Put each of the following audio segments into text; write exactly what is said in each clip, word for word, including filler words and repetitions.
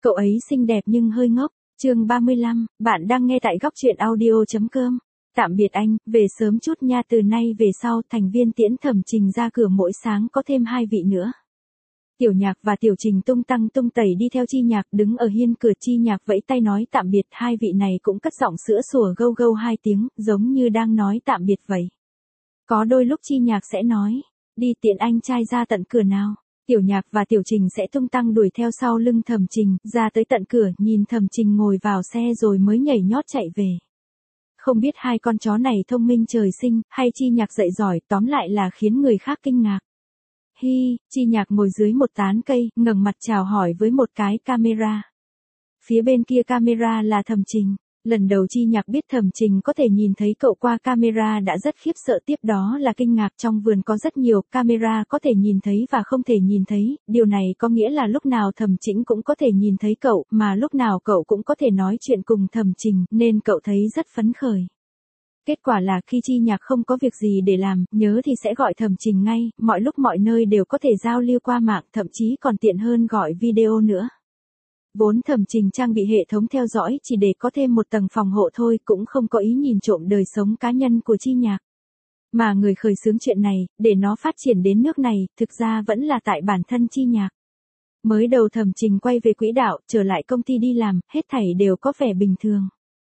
Cậu ấy xinh đẹp nhưng hơi ngốc. Chương ba mươi lăm, bạn đang nghe tại góc truyện audio.com. Tạm biệt anh, về sớm chút nha, từ nay về sau thành viên tiễn Thẩm Trình ra cửa mỗi sáng có thêm hai vị nữa. Tiểu Nhạc và Tiểu Trình tung tăng tung tẩy đi theo Chi Nhạc, đứng ở hiên cửa. Chi Nhạc vẫy tay nói tạm biệt, hai vị này cũng cất giọng sữa sủa gâu gâu hai tiếng, giống như đang nói tạm biệt vậy. Có đôi lúc Chi Nhạc sẽ nói, đi tiện anh trai ra tận cửa nào. Tiểu Nhạc và Tiểu Trình sẽ tung tăng đuổi theo sau lưng Thẩm Trình, ra tới tận cửa, nhìn Thẩm Trình ngồi vào xe rồi mới nhảy nhót chạy về. Không biết hai con chó này thông minh trời sinh, hay Chi Nhạc dạy giỏi, tóm lại là khiến người khác kinh ngạc. Hi, Chi Nhạc ngồi dưới một tán cây, ngẩng mặt chào hỏi với một cái camera. Phía bên kia camera là Thẩm Trình. Lần đầu Chi Nhạc biết Thẩm Trình có thể nhìn thấy cậu qua camera đã rất khiếp sợ, tiếp đó là kinh ngạc. Trong vườn có rất nhiều camera có thể nhìn thấy và không thể nhìn thấy, điều này có nghĩa là lúc nào Thẩm Trình cũng có thể nhìn thấy cậu, mà lúc nào cậu cũng có thể nói chuyện cùng Thẩm Trình, nên cậu thấy rất phấn khởi. Kết quả là khi Chi Nhạc không có việc gì để làm, nhớ thì sẽ gọi Thẩm Trình ngay, mọi lúc mọi nơi đều có thể giao lưu qua mạng, thậm chí còn tiện hơn gọi video nữa. Vốn Thẩm Trình trang bị hệ thống theo dõi chỉ để có thêm một tầng phòng hộ thôi, cũng không có ý nhìn trộm đời sống cá nhân của Chi Nhạc. Mà người khởi xướng chuyện này, để nó phát triển đến nước này, thực ra vẫn là tại bản thân Chi Nhạc. Mới đầu Thẩm Trình quay về quỹ đạo, trở lại công ty đi làm, hết thảy đều có vẻ bình thường.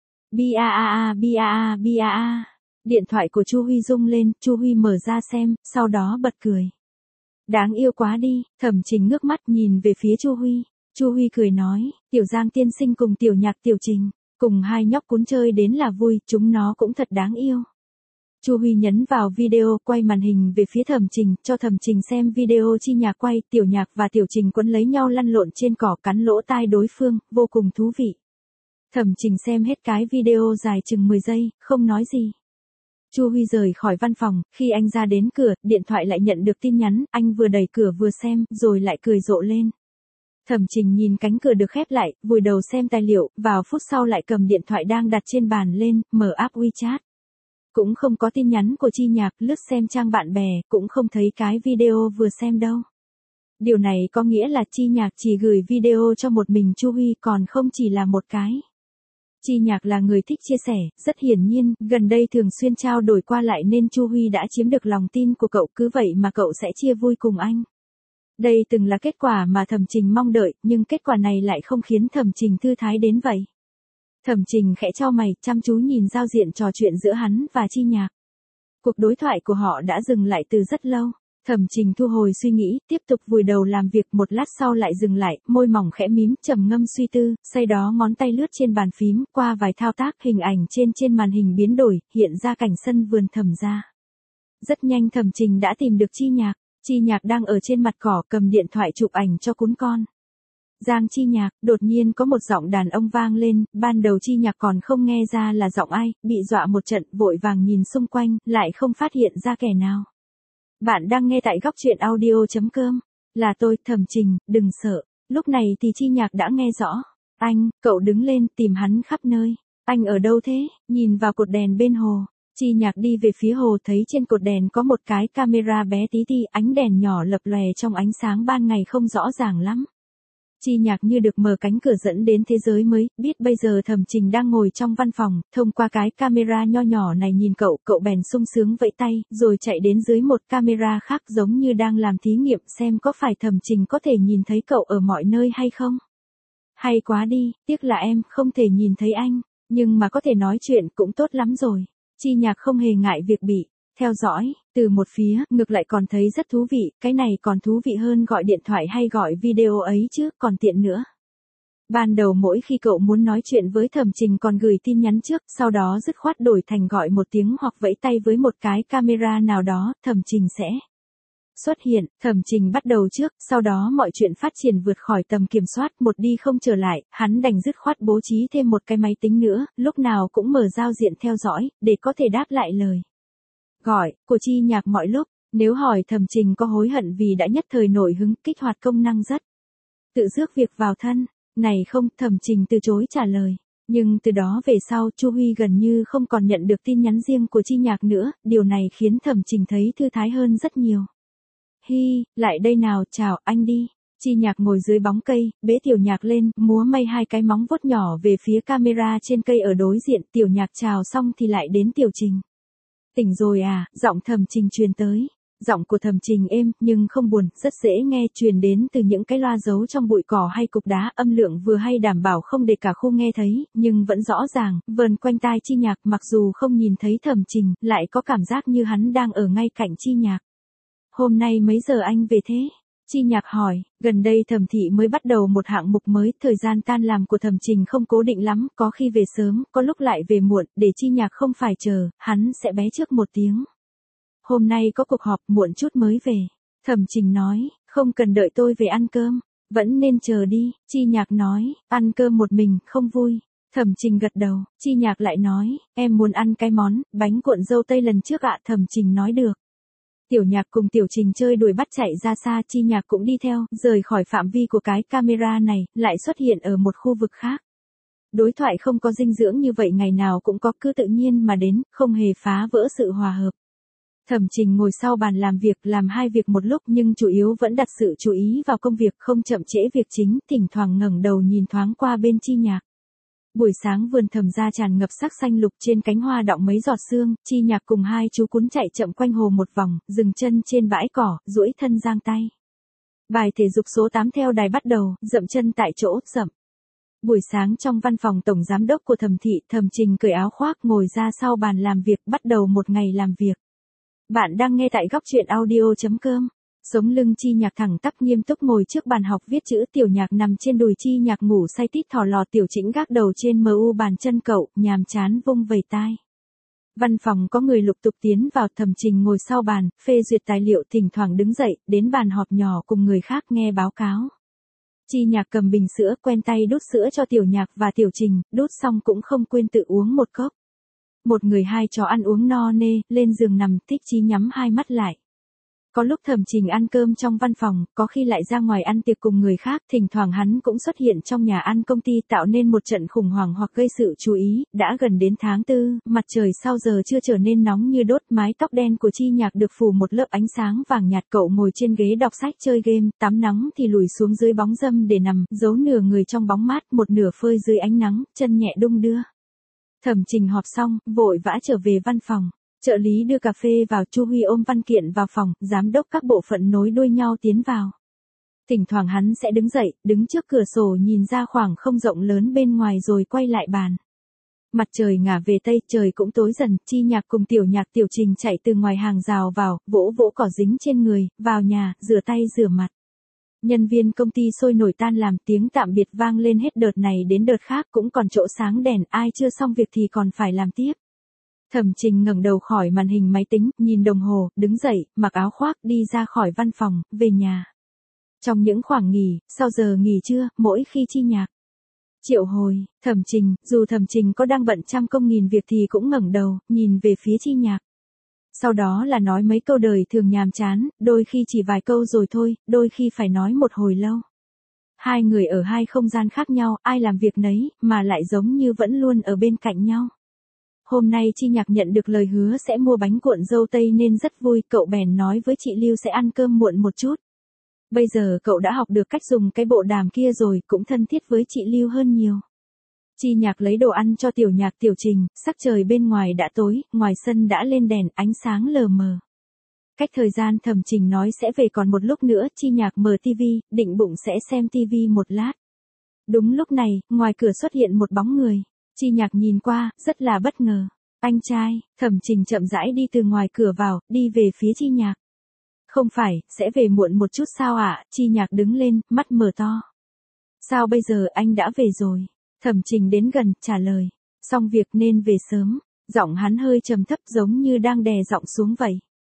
Bi a a a bi a a bi a a. Điện thoại của Chu Huy rung lên, Chu Huy mở ra xem, sau đó bật cười. Đáng yêu quá đi, Thẩm Trình ngước mắt nhìn về phía Chu Huy. Chu Huy cười nói, Tiểu Giang tiên sinh cùng Tiểu Nhạc Tiểu Trình, cùng hai nhóc cún chơi đến là vui, chúng nó cũng thật đáng yêu. Chu Huy nhấn vào video, quay màn hình về phía Thẩm Trình, cho Thẩm Trình xem video Chi Nhạc quay, Tiểu Nhạc và Tiểu Trình quấn lấy nhau lăn lộn trên cỏ, cắn lỗ tai đối phương, vô cùng thú vị. Thẩm Trình xem hết cái video dài chừng mười giây, không nói gì. Chu Huy rời khỏi văn phòng, khi anh ra đến cửa, điện thoại lại nhận được tin nhắn, anh vừa đẩy cửa vừa xem, rồi lại cười rộ lên. Thẩm Trình nhìn cánh cửa được khép lại, vùi đầu xem tài liệu, vào phút sau lại cầm điện thoại đang đặt trên bàn lên, mở app WeChat. Cũng không có tin nhắn của Chi Nhạc, lướt xem trang bạn bè, cũng không thấy cái video vừa xem đâu. Điều này có nghĩa là Chi Nhạc chỉ gửi video cho một mình Chu Huy, còn không chỉ là một cái. Chi Nhạc là người thích chia sẻ, rất hiển nhiên, gần đây thường xuyên trao đổi qua lại nên Chu Huy đã chiếm được lòng tin của cậu, cứ vậy mà cậu sẽ chia vui cùng anh. Đây từng là kết quả mà Thẩm Trình mong đợi, nhưng kết quả này lại không khiến Thẩm Trình thư thái đến vậy. Thẩm Trình khẽ chau mày, chăm chú nhìn giao diện trò chuyện giữa hắn và Chi Nhạc. Cuộc đối thoại của họ đã dừng lại từ rất lâu. Thẩm Trình thu hồi suy nghĩ, tiếp tục vùi đầu làm việc, một lát sau lại dừng lại, môi mỏng khẽ mím, trầm ngâm suy tư, sau đó ngón tay lướt trên bàn phím, qua vài thao tác, hình ảnh trên trên màn hình biến đổi, hiện ra cảnh sân vườn Thẩm gia. Rất nhanh Thẩm Trình đã tìm được Chi Nhạc. Chi Nhạc đang ở trên mặt cỏ, cầm điện thoại chụp ảnh cho cún con. Giang Chi Nhạc, đột nhiên có một giọng đàn ông vang lên, ban đầu Chi Nhạc còn không nghe ra là giọng ai, bị dọa một trận, vội vàng nhìn xung quanh, lại không phát hiện ra kẻ nào. Bạn đang nghe tại góc truyện audio.com. Là tôi, Thẩm Trình, đừng sợ. Lúc này thì Chi Nhạc đã nghe rõ. Anh, cậu đứng lên, tìm hắn khắp nơi. Anh ở đâu thế? Nhìn vào cột đèn bên hồ. Chi Nhạc đi về phía hồ, thấy trên cột đèn có một cái camera bé tí ti, ánh đèn nhỏ lập lòe trong ánh sáng ban ngày không rõ ràng lắm. Chi Nhạc như được mở cánh cửa dẫn đến thế giới mới, biết bây giờ Thẩm Trình đang ngồi trong văn phòng, thông qua cái camera nho nhỏ này nhìn cậu, cậu bèn sung sướng vẫy tay, rồi chạy đến dưới một camera khác giống như đang làm thí nghiệm xem có phải Thẩm Trình có thể nhìn thấy cậu ở mọi nơi hay không. Hay quá đi, tiếc là em không thể nhìn thấy anh, nhưng mà có thể nói chuyện cũng tốt lắm rồi. Chi Nhạc không hề ngại việc bị theo dõi, từ một phía, ngược lại còn thấy rất thú vị, cái này còn thú vị hơn gọi điện thoại hay gọi video ấy chứ, còn tiện nữa. Ban đầu mỗi khi cậu muốn nói chuyện với Thẩm Trình còn gửi tin nhắn trước, sau đó dứt khoát đổi thành gọi một tiếng hoặc vẫy tay với một cái camera nào đó, Thẩm Trình sẽ xuất hiện. Thẩm Trình bắt đầu trước, sau đó mọi chuyện phát triển vượt khỏi tầm kiểm soát, một đi không trở lại, hắn đành dứt khoát bố trí thêm một cái máy tính nữa, lúc nào cũng mở giao diện theo dõi, để có thể đáp lại lời gọi của Chi Nhạc mọi lúc. Nếu hỏi Thẩm Trình có hối hận vì đã nhất thời nổi hứng, kích hoạt công năng rất tự rước việc vào thân, này không, Thẩm Trình từ chối trả lời. Nhưng từ đó về sau, Chu Huy gần như không còn nhận được tin nhắn riêng của Chi Nhạc nữa, điều này khiến Thẩm Trình thấy thư thái hơn rất nhiều. Hi, lại đây nào, chào, anh đi. Chi Nhạc ngồi dưới bóng cây, bế Tiểu Nhạc lên, múa may hai cái móng vuốt nhỏ về phía camera trên cây ở đối diện. Tiểu Nhạc chào xong thì lại đến Tiểu Trình. Tỉnh rồi à, giọng Thẩm Trình truyền tới. Giọng của Thẩm Trình êm, nhưng không buồn, rất dễ nghe, truyền đến từ những cái loa giấu trong bụi cỏ hay cục đá, âm lượng vừa hay đảm bảo không để cả khu nghe thấy, nhưng vẫn rõ ràng, vờn quanh tai Chi Nhạc, mặc dù không nhìn thấy Thẩm Trình, lại có cảm giác như hắn đang ở ngay cạnh Chi Nhạc. Hôm nay mấy giờ anh về thế? Chi Nhạc hỏi, gần đây Thẩm thị mới bắt đầu một hạng mục mới, thời gian tan làm của Thẩm Trình không cố định lắm, có khi về sớm, có lúc lại về muộn, để Chi Nhạc không phải chờ, hắn sẽ bé trước một tiếng. Hôm nay có cuộc họp, muộn chút mới về. Thẩm Trình nói, không cần đợi tôi về ăn cơm, vẫn nên chờ đi. Chi Nhạc nói, ăn cơm một mình, không vui. Thẩm Trình gật đầu, Chi Nhạc lại nói, em muốn ăn cái món, bánh cuộn dâu tây lần trước ạ. Thẩm Trình nói được. Tiểu Nhạc cùng Tiểu Trình chơi đuổi bắt chạy ra xa, Chi Nhạc cũng đi theo, rời khỏi phạm vi của cái camera này, lại xuất hiện ở một khu vực khác. Đối thoại không có dinh dưỡng như vậy ngày nào cũng có, cứ tự nhiên mà đến, không hề phá vỡ sự hòa hợp. Thẩm Trình ngồi sau bàn làm việc, làm hai việc một lúc nhưng chủ yếu vẫn đặt sự chú ý vào công việc, không chậm trễ việc chính, thỉnh thoảng ngẩng đầu nhìn thoáng qua bên Chi Nhạc. Buổi sáng vườn Thẩm gia tràn ngập sắc xanh lục, trên cánh hoa đọng mấy giọt sương. Chi Nhạc cùng hai chú cún chạy chậm quanh hồ một vòng, dừng chân trên bãi cỏ, duỗi thân giang tay. Bài thể dục số tám theo đài bắt đầu, dậm chân tại chỗ, dậm. Buổi sáng trong văn phòng tổng giám đốc của Thẩm thị, Thẩm Trình cởi áo khoác ngồi ra sau bàn làm việc, bắt đầu một ngày làm việc. Bạn đang nghe tại góc truyện audio chấm com. Sống lưng Chi Nhạc thẳng tắp nghiêm túc ngồi trước bàn học viết chữ, Tiểu Nhạc nằm trên đùi Chi Nhạc ngủ say tít thò lò, Tiểu Chỉnh gác đầu trên mờ u bàn chân cậu, nhàm chán vung vẩy tai. Văn phòng có người lục tục tiến vào, Thẩm Trình ngồi sau bàn, phê duyệt tài liệu, thỉnh thoảng đứng dậy, đến bàn họp nhỏ cùng người khác nghe báo cáo. Chi Nhạc cầm bình sữa, quen tay đút sữa cho Tiểu Nhạc và Tiểu Trình, đút xong cũng không quên tự uống một cốc. Một người hai chó ăn uống no nê, lên giường nằm, Thích Chí nhắm hai mắt lại. Có lúc Thẩm Trình ăn cơm trong văn phòng, có khi lại ra ngoài ăn tiệc cùng người khác, thỉnh thoảng hắn cũng xuất hiện trong nhà ăn công ty, tạo nên một trận khủng hoảng hoặc gây sự chú ý. Đã gần đến tháng tư, mặt trời sau giờ chưa trở nên nóng như đốt, mái tóc đen của Chi Nhạc được phủ một lớp ánh sáng vàng nhạt, cậu ngồi trên ghế đọc sách chơi game, tắm nắng thì lùi xuống dưới bóng râm để nằm, giấu nửa người trong bóng mát, một nửa phơi dưới ánh nắng, chân nhẹ đung đưa. Thẩm Trình họp xong, vội vã trở về văn phòng. Trợ lý đưa cà phê vào, Chu Huy ôm văn kiện vào phòng, giám đốc các bộ phận nối đuôi nhau tiến vào. Thỉnh thoảng hắn sẽ đứng dậy, đứng trước cửa sổ nhìn ra khoảng không rộng lớn bên ngoài rồi quay lại bàn. Mặt trời ngả về tây, trời cũng tối dần, Chi Nhạc cùng Tiểu Nhạc Tiểu Trình chạy từ ngoài hàng rào vào, vỗ vỗ cỏ dính trên người, vào nhà, rửa tay rửa mặt. Nhân viên công ty sôi nổi tan làm, tiếng tạm biệt vang lên hết đợt này đến đợt khác, cũng còn chỗ sáng đèn, ai chưa xong việc thì còn phải làm tiếp. Thẩm Trình ngẩng đầu khỏi màn hình máy tính, nhìn đồng hồ, đứng dậy, mặc áo khoác, đi ra khỏi văn phòng, về nhà. Trong những khoảng nghỉ, sau giờ nghỉ trưa, mỗi khi Chi Nhạc triệu hồi, Thẩm Trình, dù Thẩm Trình có đang bận trăm công nghìn việc thì cũng ngẩng đầu, nhìn về phía Chi Nhạc. Sau đó là nói mấy câu đời thường nhàm chán, đôi khi chỉ vài câu rồi thôi, đôi khi phải nói một hồi lâu. Hai người ở hai không gian khác nhau, ai làm việc nấy, mà lại giống như vẫn luôn ở bên cạnh nhau. Hôm nay Chi Nhạc nhận được lời hứa sẽ mua bánh cuộn dâu tây nên rất vui, cậu bèn nói với chị Lưu sẽ ăn cơm muộn một chút. Bây giờ cậu đã học được cách dùng cái bộ đàm kia rồi, cũng thân thiết với chị Lưu hơn nhiều. Chi Nhạc lấy đồ ăn cho Tiểu Nhạc Tiểu Trình, sắc trời bên ngoài đã tối, ngoài sân đã lên đèn, ánh sáng lờ mờ. Cách thời gian Thẩm Trình nói sẽ về còn một lúc nữa, Chi Nhạc mở tivi, định bụng sẽ xem tivi một lát. Đúng lúc này, ngoài cửa xuất hiện một bóng người. Chi Nhạc nhìn qua, rất là bất ngờ. Anh trai, Thẩm Trình chậm rãi đi từ ngoài cửa vào, đi về phía Chi Nhạc. Không phải, sẽ về muộn một chút sao ạ? Chi Nhạc đứng lên, mắt mở to. Sao bây giờ anh đã về rồi? Thẩm Trình đến gần, trả lời. Xong việc nên về sớm. Giọng hắn hơi trầm thấp giống như đang đè giọng xuống vậy.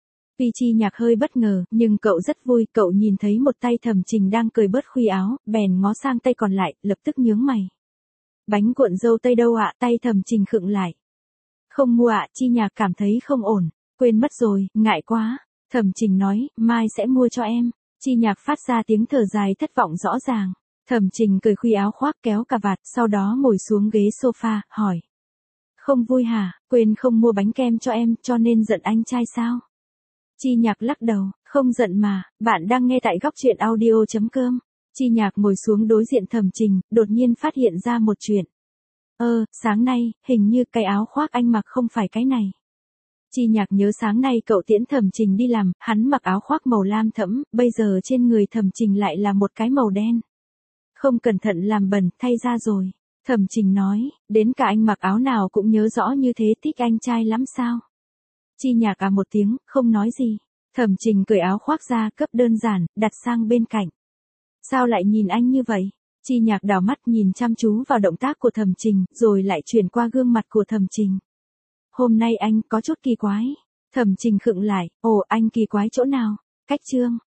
Vì Chi Nhạc hơi bất ngờ, nhưng cậu rất vui, cậu nhìn thấy một tay Thẩm Trình đang cởi bớt khuy áo, bèn ngó sang tay còn lại, lập tức nhướng mày. Bánh cuộn dâu tây đâu ạ? Tay Thẩm Trình khựng lại. Không mua ạ. Chi Nhạc cảm thấy không ổn. Quên mất rồi, ngại quá. Thẩm Trình nói, mai sẽ mua cho em. Chi Nhạc phát ra tiếng thở dài thất vọng rõ ràng. Thẩm Trình cởi khuy áo khoác kéo cà vạt, sau đó ngồi xuống ghế sofa, hỏi. Không vui hả? Quên không mua bánh kem cho em, cho nên giận anh trai sao? Chi Nhạc lắc đầu, không giận mà, bạn đang nghe tại góc truyện audio chấm com. Chi Nhạc ngồi xuống đối diện Thẩm Trình, đột nhiên phát hiện ra một chuyện. Ơ, sáng nay, hình như cái áo khoác anh mặc không phải cái này. Chi Nhạc nhớ sáng nay cậu tiễn Thẩm Trình đi làm, hắn mặc áo khoác màu lam thẫm, bây giờ trên người Thẩm Trình lại là một cái màu đen. Không cẩn thận làm bẩn, thay ra rồi. Thẩm Trình nói, đến cả anh mặc áo nào cũng nhớ rõ như thế, thích anh trai lắm sao? Chi Nhạc à một tiếng, không nói gì. Thẩm Trình cởi áo khoác ra, cấp đơn giản, đặt sang bên cạnh. Sao lại nhìn anh như vậy? Chi Nhạc đảo mắt nhìn chăm chú vào động tác của Thẩm Trình, rồi lại chuyển qua gương mặt của Thẩm Trình. Hôm nay anh có chút kỳ quái. Thẩm Trình khựng lại, ồ anh kỳ quái chỗ nào? Cách trương.